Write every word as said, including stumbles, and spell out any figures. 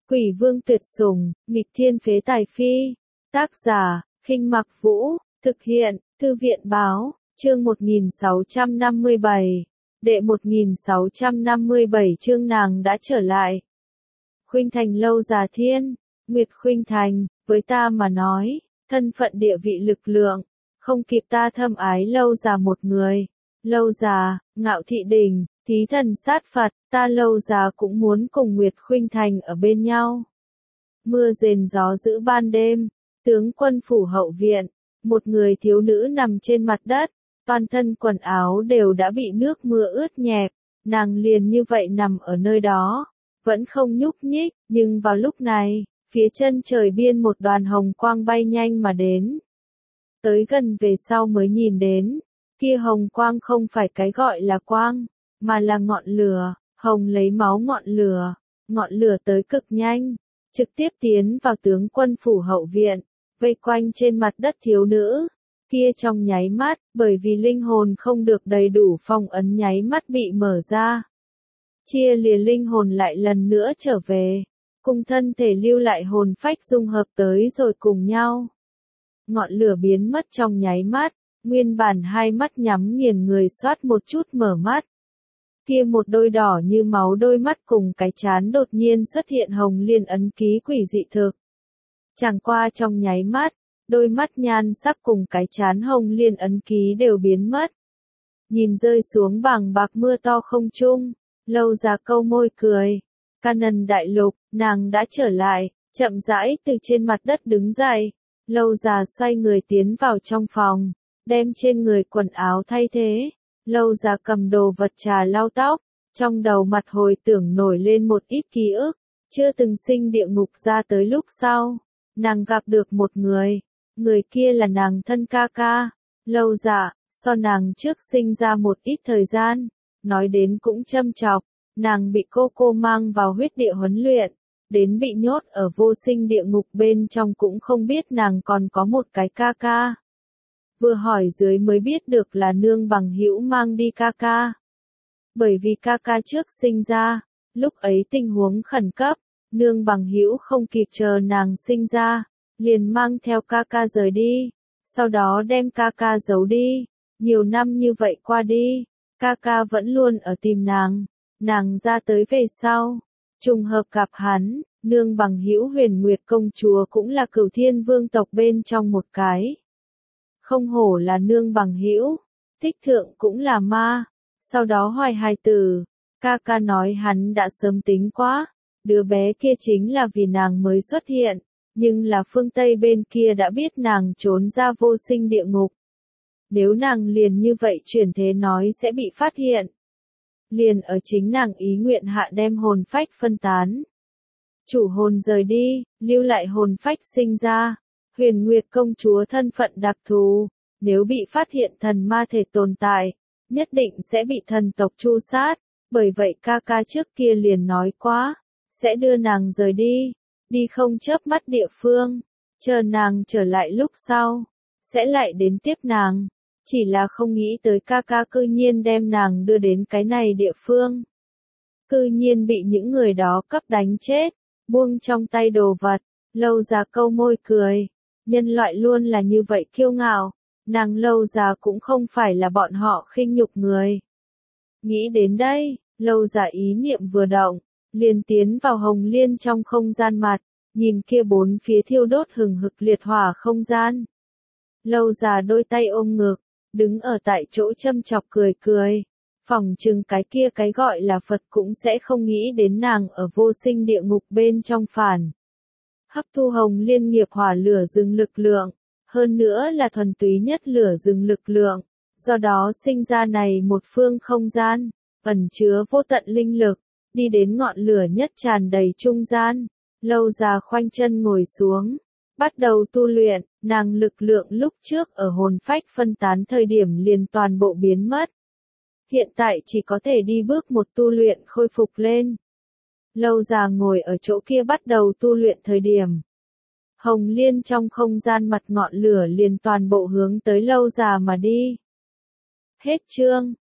Quỷ vương tuyệt sủng, nghịch thiên phế tài phi. Tác giả, Khinh Mặc Vũ, thực hiện, Thư viện Báo, chương một nghìn sáu trăm năm mươi bảy. Đệ một nghìn sáu trăm năm mươi bảy chương nàng đã trở lại. Khuynh Thành lâu già thiên, Nguyệt Khuynh Thành, với ta mà nói, thân phận địa vị lực lượng, không kịp ta thâm ái lâu già một người. Lâu già, ngạo thị đỉnh, thí thần sát Phật, ta lâu già cũng muốn cùng Nguyệt Khuynh Thành ở bên nhau. Mưa rền gió dữ ban đêm, tướng quân phủ hậu viện, một người thiếu nữ nằm trên mặt đất, toàn thân quần áo đều đã bị nước mưa ướt nhẹp, nàng liền như vậy nằm ở nơi đó, vẫn không nhúc nhích, nhưng vào lúc này, phía chân trời biên một đoàn hồng quang bay nhanh mà đến. Tới gần về sau mới nhìn đến, kia hồng quang không phải cái gọi là quang, mà là ngọn lửa, hồng lấy máu ngọn lửa, ngọn lửa tới cực nhanh, trực tiếp tiến vào tướng quân phủ hậu viện, vây quanh trên mặt đất thiếu nữ. Kia trong nháy mắt, bởi vì linh hồn không được đầy đủ phong ấn nháy mắt bị mở ra. Chia lìa linh hồn lại lần nữa trở về, cùng thân thể lưu lại hồn phách dung hợp tới rồi cùng nhau. Ngọn lửa biến mất trong nháy mắt, nguyên bản hai mắt nhắm nghiền người soát một chút mở mắt. Kia một đôi đỏ như máu đôi mắt cùng cái chán đột nhiên xuất hiện hồng liên ấn ký quỷ dị thực. Chẳng qua trong nháy mắt, đôi mắt nhan sắc cùng cái chán hồng liên ấn ký đều biến mất. Nhìn rơi xuống bàng bạc mưa to không trung, lâu già câu môi cười. Canon đại lục, nàng đã trở lại, chậm rãi từ trên mặt đất đứng dậy. Lâu già xoay người tiến vào trong phòng, đem trên người quần áo thay thế. Lâu già cầm đồ vật trà lau tóc, trong đầu mặt hồi tưởng nổi lên một ít ký ức, chưa từng sinh địa ngục ra tới lúc sau. Nàng gặp được một người, người kia là nàng thân ca ca. Lâu già, so nàng trước sinh ra một ít thời gian, nói đến cũng châm chọc, nàng bị cô cô mang vào huyết địa huấn luyện, đến bị nhốt ở vô sinh địa ngục bên trong cũng không biết nàng còn có một cái ca ca. Vừa hỏi dưới mới biết được là nương bằng hữu mang đi ca ca. Bởi vì ca ca trước sinh ra, lúc ấy tình huống khẩn cấp, nương bằng hữu không kịp chờ nàng sinh ra, liền mang theo ca ca rời đi, sau đó đem ca ca giấu đi. Nhiều năm như vậy qua đi, ca ca vẫn luôn ở tìm nàng, nàng ra tới về sau, trùng hợp gặp hắn, nương bằng hữu Huyền Nguyệt công chúa cũng là Cửu Thiên Vương tộc bên trong một cái. Không hổ là nương bằng hữu, thích thượng cũng là ma. Sau đó hoài hài tử, ca ca nói hắn đã sớm tính quá, đứa bé kia chính là vì nàng mới xuất hiện, nhưng là phương Tây bên kia đã biết nàng trốn ra vô sinh địa ngục. Nếu nàng liền như vậy chuyển thế nói sẽ bị phát hiện. Liền ở chính nàng ý nguyện hạ đem hồn phách phân tán. Chủ hồn rời đi, lưu lại hồn phách sinh ra. Huyền Nguyệt công chúa thân phận đặc thù, nếu bị phát hiện thần ma thể tồn tại, nhất định sẽ bị thần tộc tru sát, bởi vậy ca ca trước kia liền nói quá, sẽ đưa nàng rời đi, đi không chớp mắt địa phương, chờ nàng trở lại lúc sau, sẽ lại đến tiếp nàng, chỉ là không nghĩ tới ca ca cư nhiên đem nàng đưa đến cái này địa phương. Cư nhiên bị những người đó cấp đánh chết, buông trong tay đồ vật, lâu già câu môi cười. Nhân loại luôn là như vậy kiêu ngạo, nàng lâu già cũng không phải là bọn họ khinh nhục người. Nghĩ đến đây, lâu già ý niệm vừa động, liền tiến vào hồng liên trong không gian mặt, nhìn kia bốn phía thiêu đốt hừng hực liệt hỏa không gian. Lâu già đôi tay ôm ngực, đứng ở tại chỗ châm chọc cười cười, phỏng chừng cái kia cái gọi là Phật cũng sẽ không nghĩ đến nàng ở vô sinh địa ngục bên trong phản. Hấp thu hồng liên nghiệp hỏa lửa rừng lực lượng, hơn nữa là thuần túy nhất lửa rừng lực lượng, do đó sinh ra này một phương không gian, ẩn chứa vô tận linh lực, đi đến ngọn lửa nhất tràn đầy trung gian. Lâu già khoanh chân ngồi xuống, bắt đầu tu luyện, nàng lực lượng lúc trước ở hồn phách phân tán thời điểm liền toàn bộ biến mất. Hiện tại chỉ có thể đi bước một tu luyện khôi phục lên. Lâu già ngồi ở chỗ kia bắt đầu tu luyện thời điểm. Hồng liên trong không gian mặt ngọn lửa liền toàn bộ hướng tới lâu già mà đi. Hết chương.